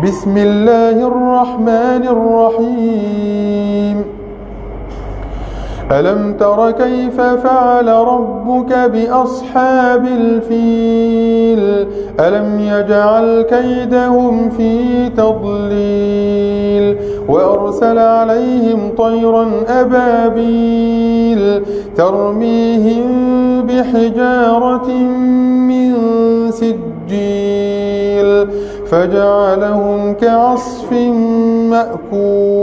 بسم الله الرحمن الرحيم ألم تر كيف فعل ربك بأصحاب الفيل ألم يجعل كيدهم في تضليل وأرسل عليهم طيرا أبابيل ترميهم بحجارة من سجيل فجعلهم كعصف مأكول